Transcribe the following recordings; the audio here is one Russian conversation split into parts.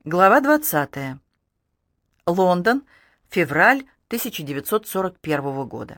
Глава 20. Лондон, февраль 1941 года.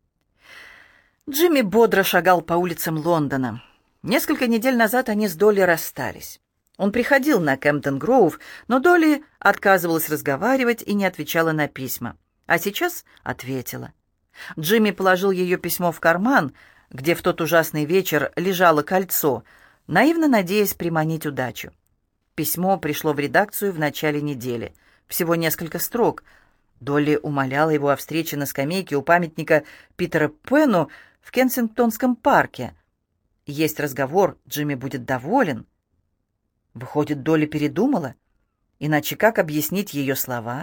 Джимми бодро шагал по улицам Лондона. Несколько недель назад они с Долли расстались. Он приходил на Кэмптон-Гроув, но Долли отказывалась разговаривать и не отвечала на письма. А сейчас ответила. Джимми положил ее письмо в карман, где в тот ужасный вечер лежало кольцо, наивно надеясь приманить удачу. Письмо пришло в редакцию в начале недели. Всего несколько строк. Долли умоляла его о встрече на скамейке у памятника Питеру Пэну в Кенсингтонском парке. Есть разговор, Джимми будет доволен. Выходит, Долли передумала? Иначе как объяснить ее слова?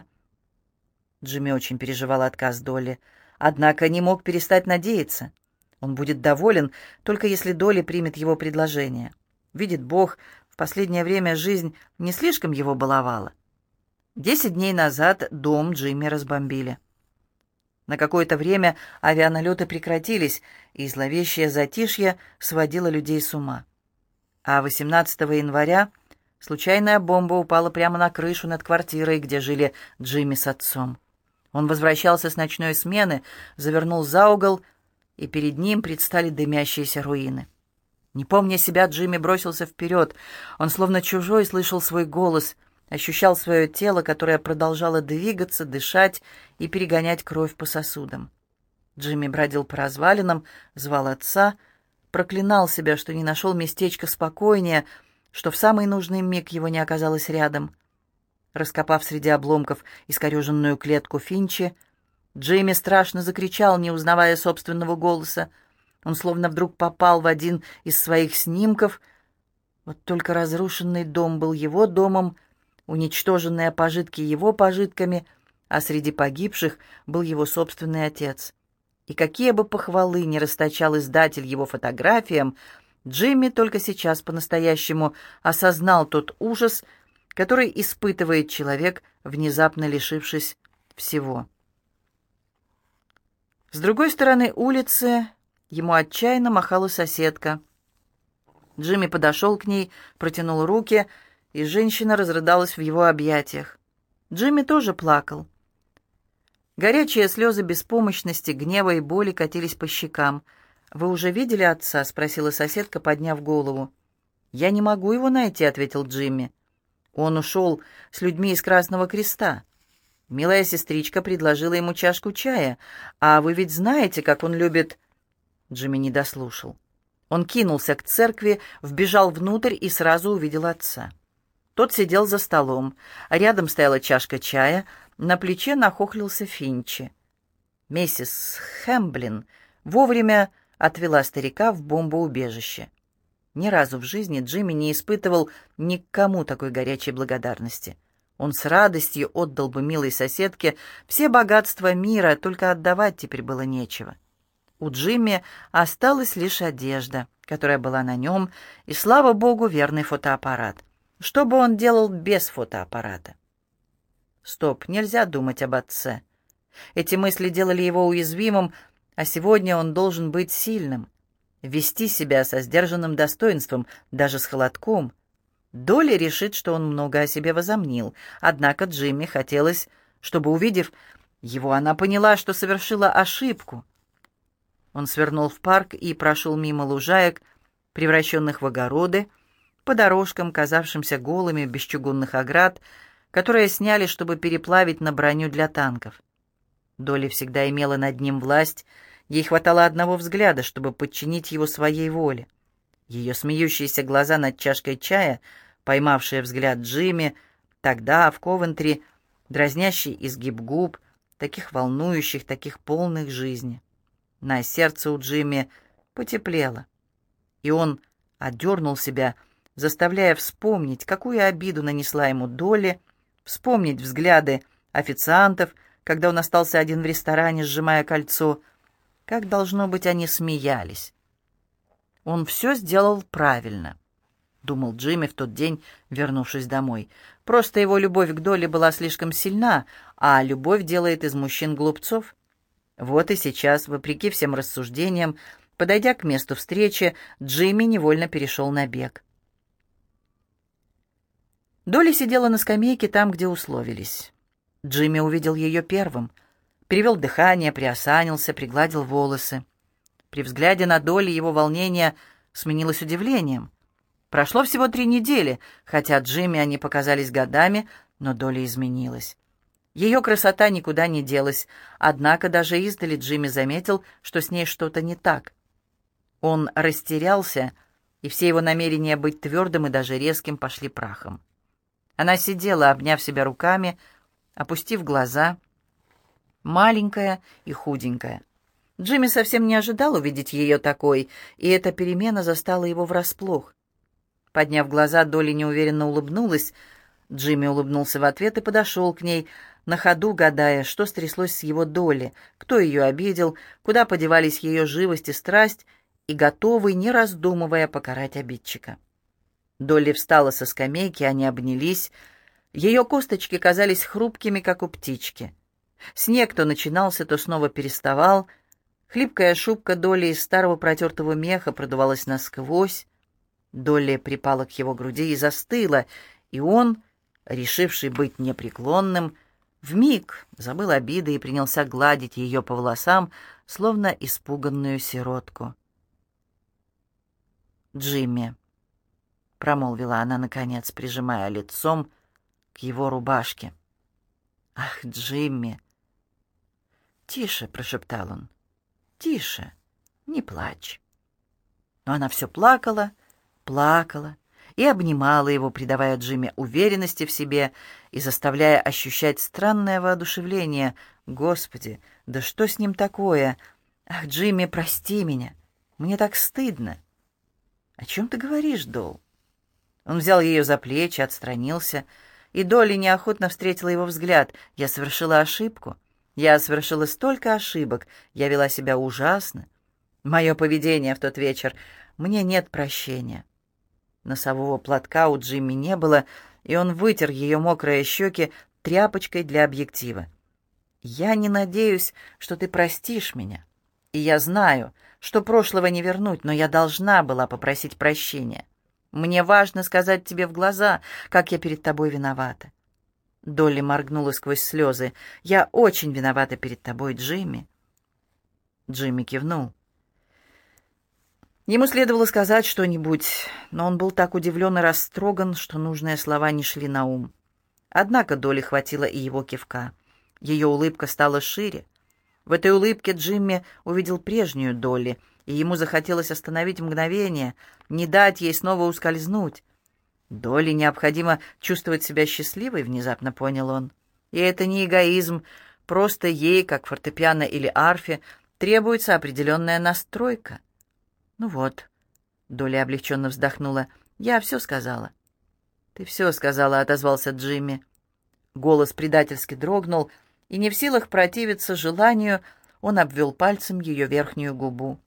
Джимми очень переживал отказ Долли, однако не мог перестать надеяться. Он будет доволен, только если Долли примет его предложение. Видит Бог, в последнее время жизнь не слишком его баловала. 10 дней назад дом Джимми разбомбили. На какое-то время авианалеты прекратились, и зловещее затишье сводило людей с ума. А 18 января случайная бомба упала прямо на крышу над квартирой, где жили Джимми с отцом. Он возвращался с ночной смены, завернул за угол, и перед ним предстали дымящиеся руины. Не помня себя, Джимми бросился вперед. Он, словно чужой, слышал свой голос, ощущал свое тело, которое продолжало двигаться, дышать и перегонять кровь по сосудам. Джимми бродил по развалинам, звал отца, проклинал себя, что не нашел местечко спокойнее, что в самый нужный миг его не оказалось рядом. Раскопав среди обломков искореженную клетку Финчи, Джимми страшно закричал, не узнавая собственного голоса. Он словно вдруг попал в один из своих снимков. Вот только разрушенный дом был его домом, уничтоженные пожитки его пожитками, а среди погибших был его собственный отец. И какие бы похвалы ни расточал издатель его фотографиям, Джимми только сейчас по-настоящему осознал тот ужас, который испытывает человек, внезапно лишившись всего. С другой стороны улицы ему отчаянно махала соседка. Джимми подошел к ней, протянул руки, и женщина разрыдалась в его объятиях. Джимми тоже плакал. Горячие слезы беспомощности, гнева и боли катились по щекам. «Вы уже видели отца?» — спросила соседка, подняв голову. «Я не могу его найти», — ответил Джимми. «Он ушел с людьми из Красного Креста. Милая сестричка предложила ему чашку чая. А вы ведь знаете, как он любит...» Джимми не дослушал. Он кинулся к церкви, вбежал внутрь и сразу увидел отца. Тот сидел за столом. Рядом стояла чашка чая, на плече нахохлился Финчи. Миссис Хэмблин вовремя отвела старика в бомбоубежище. Ни разу в жизни Джимми не испытывал ни к кому такой горячей благодарности. Он с радостью отдал бы милой соседке все богатства мира, только отдавать теперь было нечего. У Джимми осталась лишь одежда, которая была на нем, и, слава богу, верный фотоаппарат. Что бы он делал без фотоаппарата? Стоп, нельзя думать об отце. Эти мысли делали его уязвимым, а сегодня он должен быть сильным, вести себя со сдержанным достоинством, даже с холодком. Долли решит, что он много о себе возомнил, однако Джимми хотелось, чтобы, увидев его, она поняла, что совершила ошибку. Он свернул в парк и прошел мимо лужаек, превращенных в огороды, по дорожкам, казавшимся голыми, без чугунных оград, которые сняли, чтобы переплавить на броню для танков. Долли всегда имела над ним власть, ей хватало одного взгляда, чтобы подчинить его своей воле. Ее смеющиеся глаза над чашкой чая, поймавшие взгляд Джимми, тогда в Ковентри, дразнящий изгиб губ, таких волнующих, таких полных жизни. На сердце у Джимми потеплело, и он отдернул себя, заставляя вспомнить, какую обиду нанесла ему Долли, вспомнить взгляды официантов, когда он остался один в ресторане, сжимая кольцо. Как, должно быть, они смеялись. Он все сделал правильно, думал Джимми в тот день, вернувшись домой. Просто его любовь к Долли была слишком сильна, а любовь делает из мужчин глупцов. Вот и сейчас, вопреки всем рассуждениям, подойдя к месту встречи, Джимми невольно перешел на бег. Долли сидела на скамейке там, где условились. Джимми увидел ее первым. Перевел дыхание, приосанился, пригладил волосы. При взгляде на Долли его волнение сменилось удивлением. Прошло всего 3 недели, хотя Джимми они показались годами, но Долли изменилась. Ее красота никуда не делась, однако даже издали Джимми заметил, что с ней что-то не так. Он растерялся, и все его намерения быть твердым и даже резким пошли прахом. Она сидела, обняв себя руками, опустив глаза, маленькая и худенькая. Джимми совсем не ожидал увидеть ее такой, и эта перемена застала его врасплох. Подняв глаза, Долли неуверенно улыбнулась. Джимми улыбнулся в ответ и подошел к ней, на ходу гадая, что стряслось с его Долли, кто ее обидел, куда подевались ее живость и страсть, и готовый, не раздумывая, покарать обидчика. Долли встала со скамейки, они обнялись. Ее косточки казались хрупкими, как у птички. Снег то начинался, то снова переставал. Хлипкая шубка Долли из старого протертого меха продувалась насквозь. Долли припала к его груди и застыла, и он, решивший быть непреклонным, вмиг забыл обиды и принялся гладить ее по волосам, словно испуганную сиротку. «Джимми», — промолвила она, наконец, прижимая лицом к его рубашке. «Ах, Джимми!» «Тише», — прошептал он, — «тише, не плачь». Но она все плакала, плакала и обнимала его, придавая Джимми уверенности в себе и заставляя ощущать странное воодушевление. «Господи, да что с ним такое? Ах, Джимми, прости меня, мне так стыдно». «О чем ты говоришь, Дол?» Он взял ее за плечи, отстранился, и Долли неохотно встретила его взгляд. «Я совершила ошибку. Я совершила столько ошибок. Я вела себя ужасно. Мое поведение в тот вечер. Мне нет прощения». Носового платка у Джимми не было, и он вытер ее мокрые щеки тряпочкой для объектива. «Я не надеюсь, что ты простишь меня. И я знаю, что прошлого не вернуть, но я должна была попросить прощения. Мне важно сказать тебе в глаза, как я перед тобой виновата». Долли моргнула сквозь слезы. «Я очень виновата перед тобой, Джимми». Джимми кивнул. Ему следовало сказать что-нибудь, но он был так удивлен и растроган, что нужные слова не шли на ум. Однако Долли хватило и его кивка. Ее улыбка стала шире. В этой улыбке Джимми увидел прежнюю Долли, и ему захотелось остановить мгновение, не дать ей снова ускользнуть. Долли необходимо чувствовать себя счастливой, внезапно понял он. И это не эгоизм, просто ей, как фортепиано или арфе, требуется определенная настройка. «Ну вот», — Долли облегченно вздохнула, — «я все сказала». «Ты все сказала», — отозвался Джимми. Голос предательски дрогнул, и не в силах противиться желанию, он обвел пальцем ее верхнюю губу.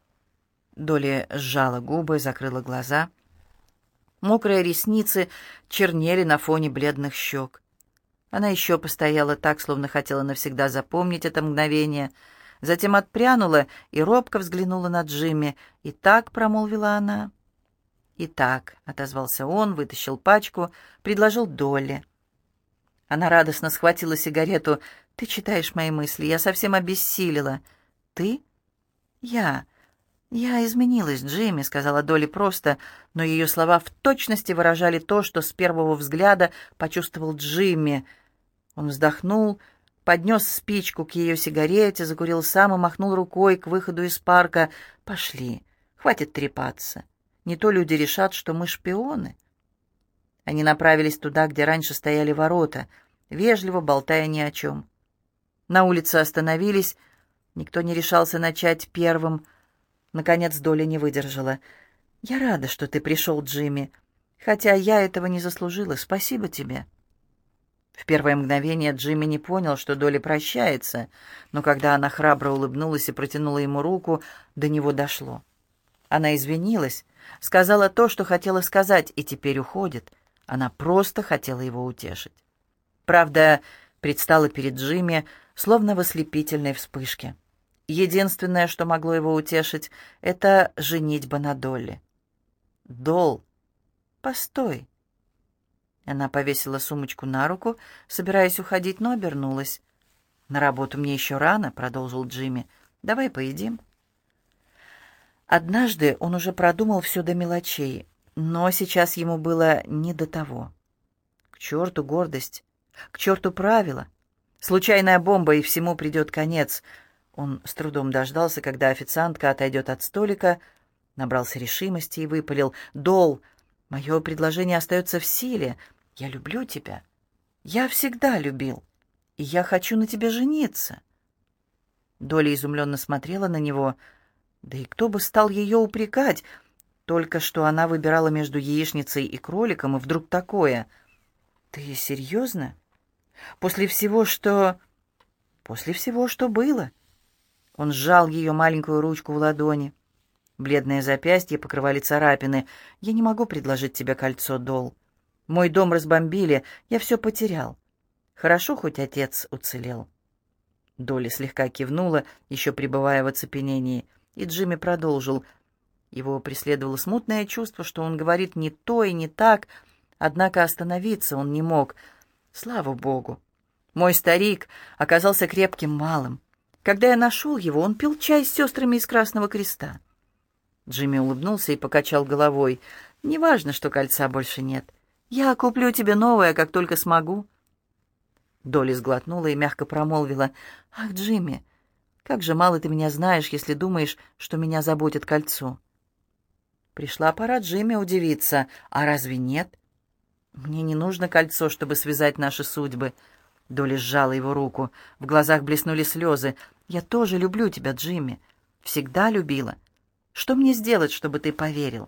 Долли сжала губы, закрыла глаза. Мокрые ресницы чернели на фоне бледных щек. Она еще постояла так, словно хотела навсегда запомнить это мгновение, затем отпрянула и робко взглянула на Джимми. «И так», — промолвила она. «И так», — отозвался он, вытащил пачку, предложил Долли. Она радостно схватила сигарету. «Ты читаешь мои мысли, я совсем обессилила». «Ты?» «Я изменилась, Джимми», — сказала Долли просто, но ее слова в точности выражали то, что с первого взгляда почувствовал Джимми. Он вздохнул, поднес спичку к ее сигарете, закурил сам и махнул рукой к выходу из парка. «Пошли, хватит трепаться. Не то люди решат, что мы шпионы». Они направились туда, где раньше стояли ворота, вежливо болтая ни о чем. На улице остановились, никто не решался начать первым. Наконец Долли не выдержала. «Я рада, что ты пришел, Джимми, хотя я этого не заслужила. Спасибо тебе». В первое мгновение Джимми не понял, что Долли прощается, но когда она храбро улыбнулась и протянула ему руку, до него дошло. Она извинилась, сказала то, что хотела сказать, и теперь уходит. Она просто хотела его утешить. Правда, предстала перед Джимми, словно в ослепительной вспышке. Единственное, что могло его утешить, — это женитьба на Долли. «Дол, постой!» Она повесила сумочку на руку, собираясь уходить, но обернулась. «На работу мне еще рано», — продолжил Джимми. «Давай поедим». Однажды он уже продумал все до мелочей, но сейчас ему было не до того. К черту гордость, к черту правила. Случайная бомба, и всему придет конец. Он с трудом дождался, когда официантка отойдет от столика, набрался решимости и выпалил: «Дол, мое предложение остается в силе. Я люблю тебя. Я всегда любил. И я хочу на тебе жениться». Долли изумленно смотрела на него. Да и кто бы стал ее упрекать? Только что она выбирала между яичницей и кроликом, и вдруг такое. «Ты серьезно? После всего, что...» «После всего, что было». Он сжал ее маленькую ручку в ладони. Бледные запястья покрывали царапины. «Я не могу предложить тебе кольцо, Дол. Мой дом разбомбили, я все потерял. Хорошо, хоть отец уцелел». Долли слегка кивнула, еще пребывая в оцепенении, и Джимми продолжил. Его преследовало смутное чувство, что он говорит не то и не так, однако остановиться он не мог. Слава богу! Мой старик оказался крепким малым. Когда я нашел его, он пил чай с сестрами из Красного Креста. Джимми улыбнулся и покачал головой. «Неважно, что кольца больше нет. Я куплю тебе новое, как только смогу». Долли сглотнула и мягко промолвила: «Ах, Джимми, как же мало ты меня знаешь, если думаешь, что меня заботит кольцо». Пришла пора Джимми удивиться. «А разве нет? Мне не нужно кольцо, чтобы связать наши судьбы». Долли сжала его руку. В глазах блеснули слезы. «Я тоже люблю тебя, Джимми. Всегда любила. Что мне сделать, чтобы ты поверил?»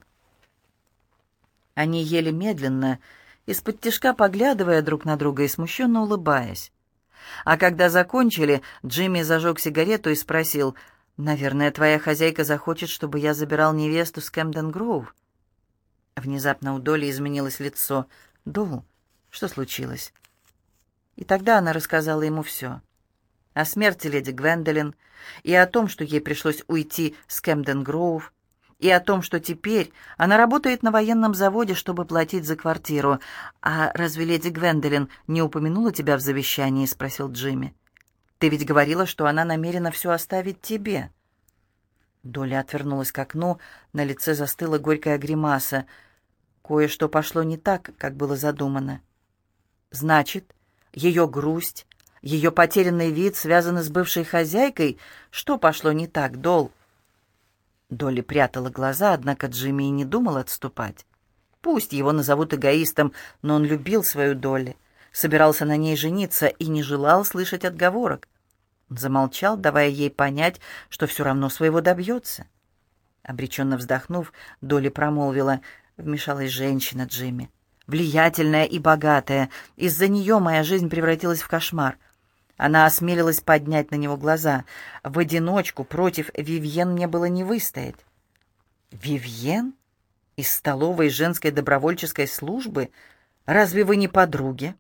Они ели медленно, из-под-тишка поглядывая друг на друга и смущенно улыбаясь. А когда закончили, Джимми зажег сигарету и спросил: «Наверное, твоя хозяйка захочет, чтобы я забирал невесту с Кэмден-Гроув?» Внезапно у Долли изменилось лицо. «Дол, что случилось?» И тогда она рассказала ему все. О смерти леди Гвендолин, и о том, что ей пришлось уйти с Кэмден-Гроув, и о том, что теперь она работает на военном заводе, чтобы платить за квартиру. «А разве леди Гвендолин не упомянула тебя в завещании?» — спросил Джимми. «Ты ведь говорила, что она намерена все оставить тебе». Долли отвернулась к окну, на лице застыла горькая гримаса. Кое-что пошло не так, как было задумано. «Значит, ее грусть, ее потерянный вид связаны с бывшей хозяйкой? Что пошло не так, Дол?» Долли прятала глаза, однако Джимми и не думал отступать. Пусть его назовут эгоистом, но он любил свою Долли, собирался на ней жениться и не желал слышать отговорок. Он замолчал, давая ей понять, что все равно своего добьется. Обреченно вздохнув, Долли промолвила: «Вмешалась женщина, Джимми. Влиятельная и богатая. Из-за нее моя жизнь превратилась в кошмар». Она осмелилась поднять на него глаза. «В одиночку против Вивьен мне было не выстоять». «Вивьен? Из столовой женской добровольческой службы? Разве вы не подруги?»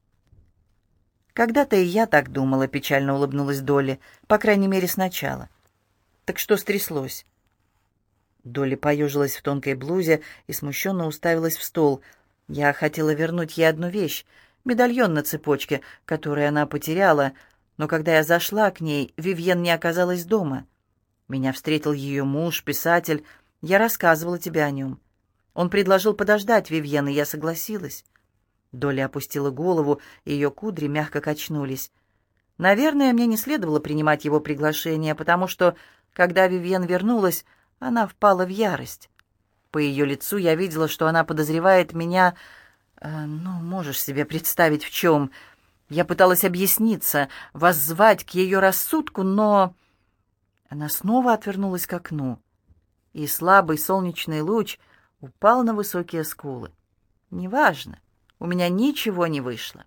«Когда-то и я так думала», — печально улыбнулась Долли, «по крайней мере, сначала». «Так что стряслось?» Долли поежилась в тонкой блузе и смущенно уставилась в стол. «Я хотела вернуть ей одну вещь — медальон на цепочке, который она потеряла, но когда я зашла к ней, Вивьен не оказалась дома. Меня встретил ее муж, писатель. Я рассказывала тебе о нем. Он предложил подождать Вивьен, и я согласилась». Долли опустила голову, и ее кудри мягко качнулись. «Наверное, мне не следовало принимать его приглашение, потому что, когда Вивьен вернулась, она впала в ярость. По ее лицу я видела, что она подозревает меня... можешь себе представить, в чем. Я пыталась объясниться, воззвать к ее рассудку, но...» Она снова отвернулась к окну, и слабый солнечный луч упал на высокие скулы. «Неважно, у меня ничего не вышло».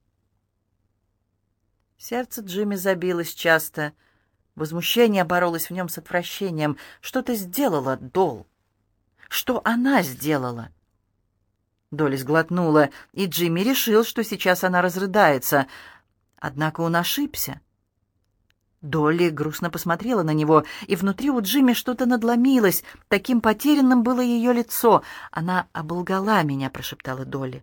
Сердце Джимми забилось часто. Возмущение боролось в нем с отвращением. «Что ты сделала, Дол? Что она сделала?» Долли сглотнула, и Джимми решил, что сейчас она разрыдается. Однако он ошибся. Долли грустно посмотрела на него, и внутри у Джимми что-то надломилось. Таким потерянным было ее лицо. «Она оболгала меня», — прошептала Долли.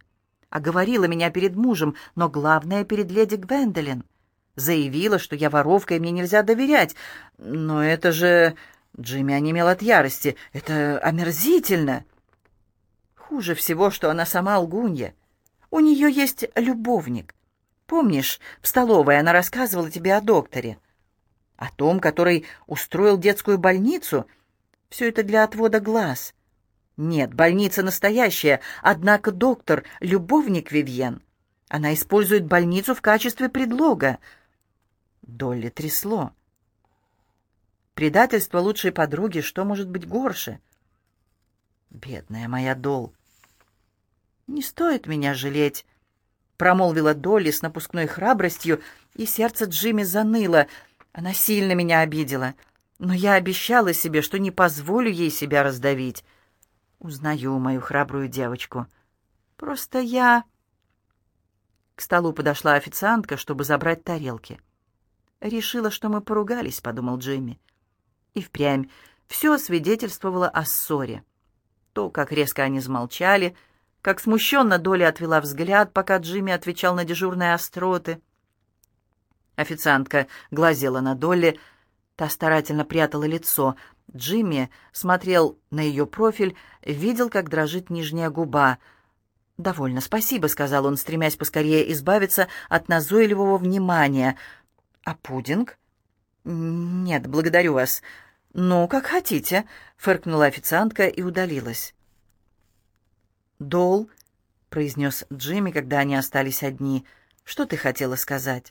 Оговорила меня перед мужем, но главное, перед леди Гвендолин. Заявила, что я воровка и мне нельзя доверять. Но это же... Джимми онемел от ярости. Это омерзительно. Хуже всего, что она сама лгунья. У нее есть любовник. Помнишь, в столовой она рассказывала тебе о докторе? О том, который устроил детскую больницу? Все это для отвода глаз. Нет, больница настоящая, однако доктор — любовник Вивьен. Она использует больницу в качестве предлога. Долли трясло. Предательство лучшей подруги, что может быть горше? Бедная моя Дол. «Не стоит меня жалеть», — промолвила Долли с напускной храбростью, и сердце Джимми заныло. Она сильно меня обидела, но я обещала себе, что не позволю ей себя раздавить. Узнаю мою храбрую девочку. Просто я... К столу подошла официантка, чтобы забрать тарелки. «Решила, что мы поругались», — подумал Джимми. И впрямь все свидетельствовало о ссоре. То, как резко они замолчали, как смущенно Долли отвела взгляд, пока Джимми отвечал на дежурные остроты. Официантка глазела на Долли, та старательно прятала лицо. Джимми смотрел на ее профиль, видел, как дрожит нижняя губа. «Довольно, спасибо», — сказал он, стремясь поскорее избавиться от назойливого внимания. «А пудинг?» «Нет, благодарю вас». «Ну, как хотите», — фыркнула официантка и удалилась. «Дол», — произнес Джимми, когда они остались одни, — «что ты хотела сказать?»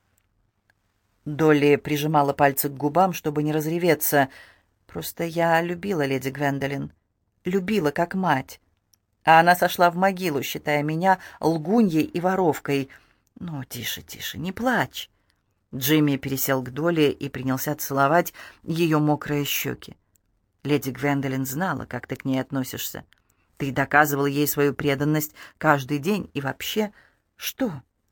Долли прижимала пальцы к губам, чтобы не разреветься. «Просто я любила леди Гвендолин. Любила, как мать. А она сошла в могилу, считая меня лгуньей и воровкой. Ну, тише, тише, не плачь». Джимми пересел к Долли и принялся целовать ее мокрые щеки. «Леди Гвендолин знала, как ты к ней относишься. Ты доказывал ей свою преданность каждый день. И вообще, что?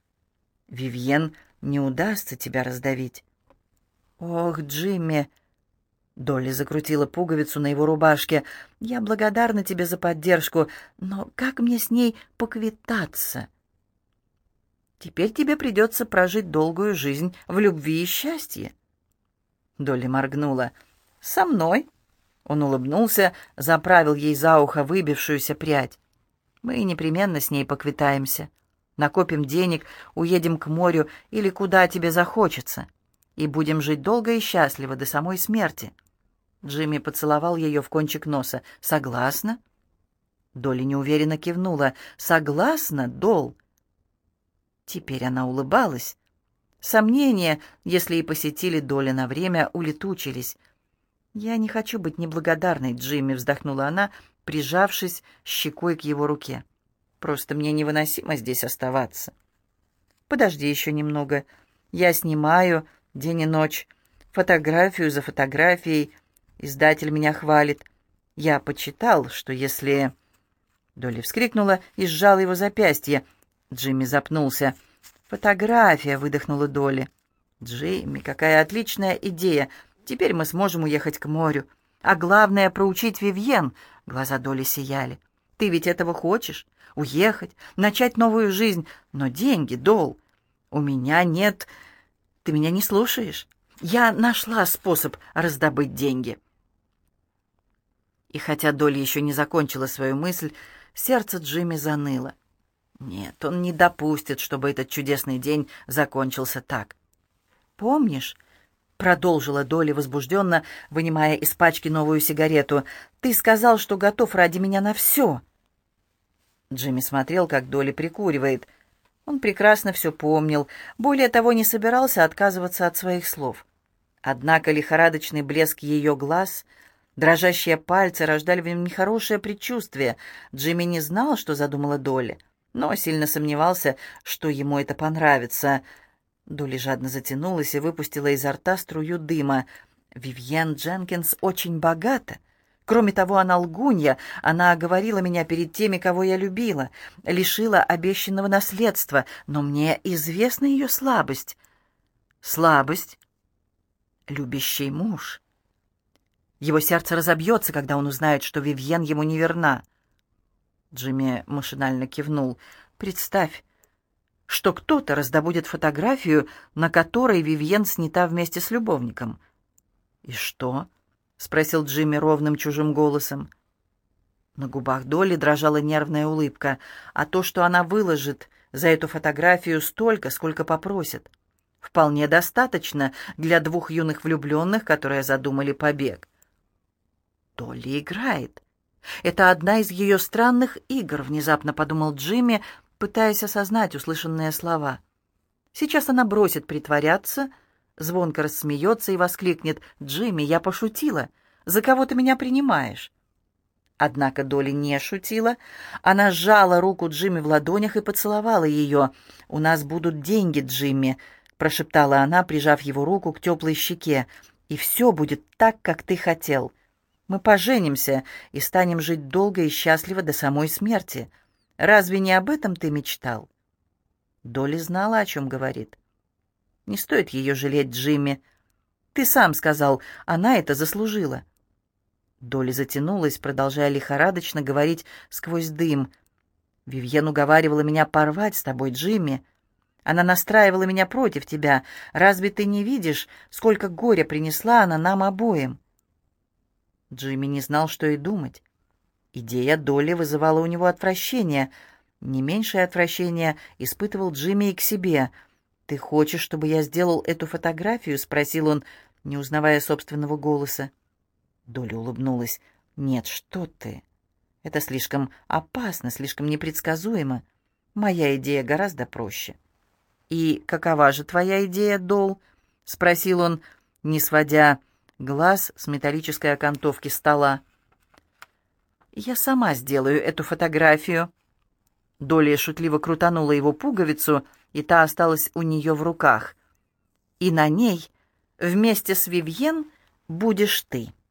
Вивьен не удастся тебя раздавить». «Ох, Джимми!» Долли закрутила пуговицу на его рубашке. «Я благодарна тебе за поддержку, но как мне с ней поквитаться?» «Теперь тебе придется прожить долгую жизнь в любви и счастье». Долли моргнула. «Со мной?» Он улыбнулся, заправил ей за ухо выбившуюся прядь. «Мы непременно с ней поквитаемся. Накопим денег, уедем к морю или куда тебе захочется, и будем жить долго и счастливо до самой смерти». Джимми поцеловал ее в кончик носа. «Согласна?» Долли неуверенно кивнула. «Согласна, Дол?» Теперь она улыбалась. Сомнения, если и посетили Долли на время, улетучились. «Я не хочу быть неблагодарной, Джимми», — вздохнула она, прижавшись щекой к его руке. «Просто мне невыносимо здесь оставаться». «Подожди еще немного. Я снимаю день и ночь, фотографию за фотографией. Издатель меня хвалит. Я почитал, что если...» Долли вскрикнула и сжала его запястье. Джимми запнулся. «Фотография», — выдохнула Долли. «Джимми, какая отличная идея. Теперь мы сможем уехать к морю. А главное — проучить Вивьен». Глаза Долли сияли. «Ты ведь этого хочешь? Уехать, начать новую жизнь. Но деньги, Дол, у меня нет... Ты меня не слушаешь? Я нашла способ раздобыть деньги». И хотя Долли еще не закончила свою мысль, сердце Джимми заныло. Нет, он не допустит, чтобы этот чудесный день закончился так. «Помнишь?» — продолжила Долли возбужденно, вынимая из пачки новую сигарету. «Ты сказал, что готов ради меня на все». Джимми смотрел, как Долли прикуривает. Он прекрасно все помнил, более того, не собирался отказываться от своих слов. Однако лихорадочный блеск ее глаз, дрожащие пальцы рождали в нем нехорошее предчувствие. Джимми не знал, что задумала Долли, но сильно сомневался, что ему это понравится. Долли жадно затянулась и выпустила изо рта струю дыма. «Вивьен Дженкинс очень богата. Кроме того, она лгунья. Она оговорила меня перед теми, кого я любила, лишила обещанного наследства, но мне известна ее слабость». «Слабость?» «Любящий муж. Его сердце разобьется, когда он узнает, что Вивьен ему не верна». Джимми машинально кивнул. Представь, что кто-то раздобудет фотографию, на которой Вивьен снята вместе с любовником». «И что?» — спросил Джимми ровным чужим голосом. На губах Долли дрожала нервная улыбка. «А то, что она выложит за эту фотографию столько, сколько попросит, вполне достаточно для двух юных влюбленных, которые задумали побег». «Долли играет. Это одна из ее странных игр», — внезапно подумал Джимми, пытаясь осознать услышанные слова. «Сейчас она бросит притворяться, звонко рассмеется и воскликнет: «Джимми, я пошутила. За кого ты меня принимаешь?» Однако Долли не шутила. Она сжала руку Джимми в ладонях и поцеловала ее. «У нас будут деньги, Джимми», — прошептала она, прижав его руку к теплой щеке. «И все будет так, как ты хотел. Мы поженимся и станем жить долго и счастливо до самой смерти. Разве не об этом ты мечтал?» Долли знала, о чем говорит. «Не стоит ее жалеть, Джимми. Ты сам сказал, она это заслужила». Долли затянулась, продолжая лихорадочно говорить сквозь дым. «Вивьен уговаривала меня порвать с тобой, Джимми. Она настраивала меня против тебя. Разве ты не видишь, сколько горя принесла она нам обоим?» Джимми не знал, что и думать. Идея Долли вызывала у него отвращение. Не меньшее отвращение испытывал Джимми и к себе. «Ты хочешь, чтобы я сделал эту фотографию?» — спросил он, не узнавая собственного голоса. Долли улыбнулась. «Нет, что ты? Это слишком опасно, слишком непредсказуемо. Моя идея гораздо проще». «И какова же твоя идея, Дол?» — спросил он, не сводя глаз с металлической окантовки стола. «Я сама сделаю эту фотографию». Долли шутливо крутанула его пуговицу, и та осталась у нее в руках. «И на ней вместе с Вивьен будешь ты».